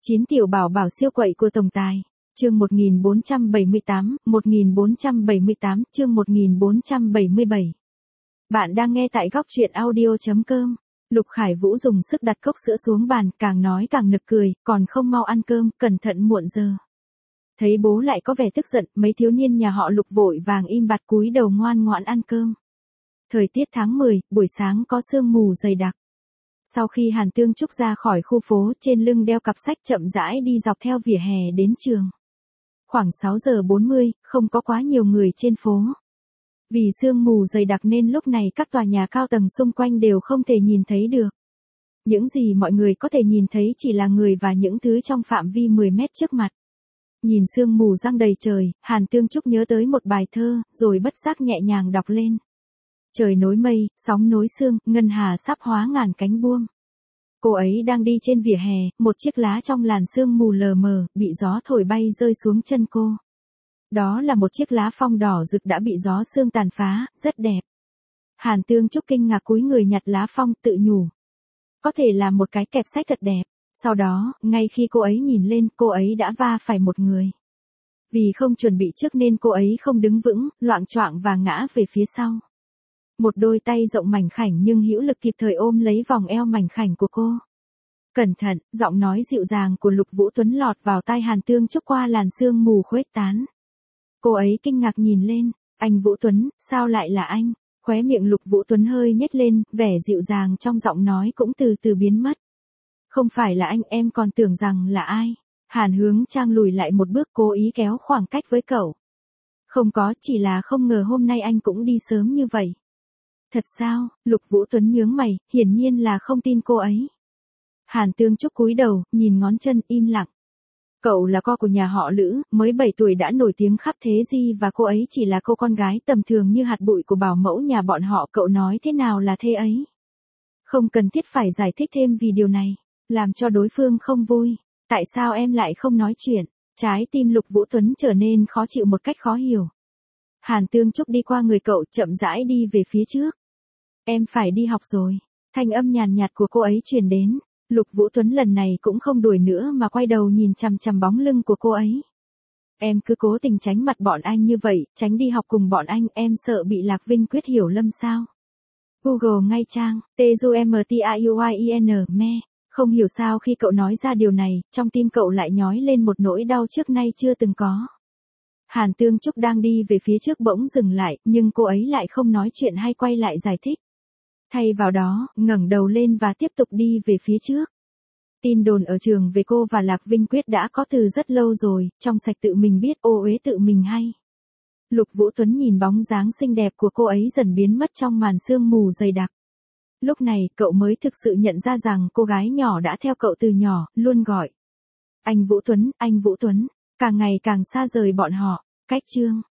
9 tiểu bảo bảo siêu quậy của tổng tài. Chương 1478, chương 1477. Bạn đang nghe tại góc truyện audio.com. Lục Khải Vũ dùng sức đặt cốc sữa xuống bàn, càng nói càng nực cười, còn không mau ăn cơm, cẩn thận muộn giờ. Thấy bố lại có vẻ tức giận, mấy thiếu niên nhà họ Lục vội vàng im bặt cúi đầu ngoan ngoãn ăn cơm. Thời tiết tháng 10, buổi sáng có sương mù dày đặc. Sau khi Hàn Tương Trúc ra khỏi khu phố, trên lưng đeo cặp sách chậm rãi đi dọc theo vỉa hè đến trường. Khoảng 6 giờ 40, không có quá nhiều người trên phố. Vì sương mù dày đặc nên lúc này các tòa nhà cao tầng xung quanh đều không thể nhìn thấy được. Những gì mọi người có thể nhìn thấy chỉ là người và những thứ trong phạm vi 10 mét trước mặt. Nhìn sương mù giăng đầy trời, Hàn Tương Trúc nhớ tới một bài thơ, rồi bất giác nhẹ nhàng đọc lên. Trời nối mây, sóng nối sương, ngân hà sắp hóa ngàn cánh buông. Cô ấy đang đi trên vỉa hè, một chiếc lá trong làn sương mù lờ mờ, bị gió thổi bay rơi xuống chân cô. Đó là một chiếc lá phong đỏ rực đã bị gió sương tàn phá, rất đẹp. Hàn Tương Trúc kinh ngạc cúi người nhặt lá phong, tự nhủ. Có thể là một cái kẹp sách thật đẹp. Sau đó, ngay khi cô ấy nhìn lên, cô ấy đã va phải một người. Vì không chuẩn bị trước nên cô ấy không đứng vững, loạng choạng và ngã về phía sau. Một đôi tay rộng mảnh khảnh nhưng hữu lực kịp thời ôm lấy vòng eo mảnh khảnh của cô. Cẩn thận, giọng nói dịu dàng của Lục Vũ Tuấn lọt vào tai Hàn Tương Trúc qua làn sương mù khuếch tán. Cô ấy kinh ngạc nhìn lên, anh Vũ Tuấn, sao lại là anh? Khóe miệng Lục Vũ Tuấn hơi nhếch lên, vẻ dịu dàng trong giọng nói cũng từ từ biến mất. Không phải là anh, em còn tưởng rằng là ai? Hàn Hướng Trang lùi lại một bước, cố ý kéo khoảng cách với cậu. Không có, chỉ là không ngờ hôm nay anh cũng đi sớm như vậy. Thật sao? Lục Vũ Tuấn nhướng mày, hiển nhiên là không tin cô ấy. Hàn Tương Trúc cúi đầu, nhìn ngón chân, im lặng. Cậu là con của nhà họ Lữ, mới 7 tuổi đã nổi tiếng khắp thế gi và cô ấy chỉ là cô con gái tầm thường như hạt bụi của bảo mẫu nhà bọn họ, cậu nói thế nào là thê ấy? Không cần thiết phải giải thích thêm vì điều này, làm cho đối phương không vui. Tại sao em lại không nói chuyện? Trái tim Lục Vũ Tuấn trở nên khó chịu một cách khó hiểu. Hàn Tương Trúc đi qua người cậu, chậm rãi đi về phía trước. Em phải đi học rồi. Thanh âm nhàn nhạt của cô ấy truyền đến. Lục Vũ Tuấn lần này cũng không đuổi nữa mà quay đầu nhìn chằm chằm bóng lưng của cô ấy. Em cứ cố tình tránh mặt bọn anh như vậy, tránh đi học cùng bọn anh, em sợ bị Lạc Vinh Quyết hiểu lầm sao? Google ngay trang, TUMTIUIEN, me. Không hiểu sao khi cậu nói ra điều này, trong tim cậu lại nhói lên một nỗi đau trước nay chưa từng có. Hàn Tương Trúc đang đi về phía trước bỗng dừng lại, nhưng cô ấy lại không nói chuyện hay quay lại giải thích. Thay vào đó, ngẩng đầu lên và tiếp tục đi về phía trước. Tin đồn ở trường về cô và Lạc Vinh Quyết đã có từ rất lâu rồi, trong sạch tự mình biết, ô uế tự mình hay. Lục Vũ Tuấn nhìn bóng dáng xinh đẹp của cô ấy dần biến mất trong màn sương mù dày đặc. Lúc này, cậu mới thực sự nhận ra rằng cô gái nhỏ đã theo cậu từ nhỏ, luôn gọi. Anh Vũ Tuấn, càng ngày càng xa rời bọn họ. Cách chương.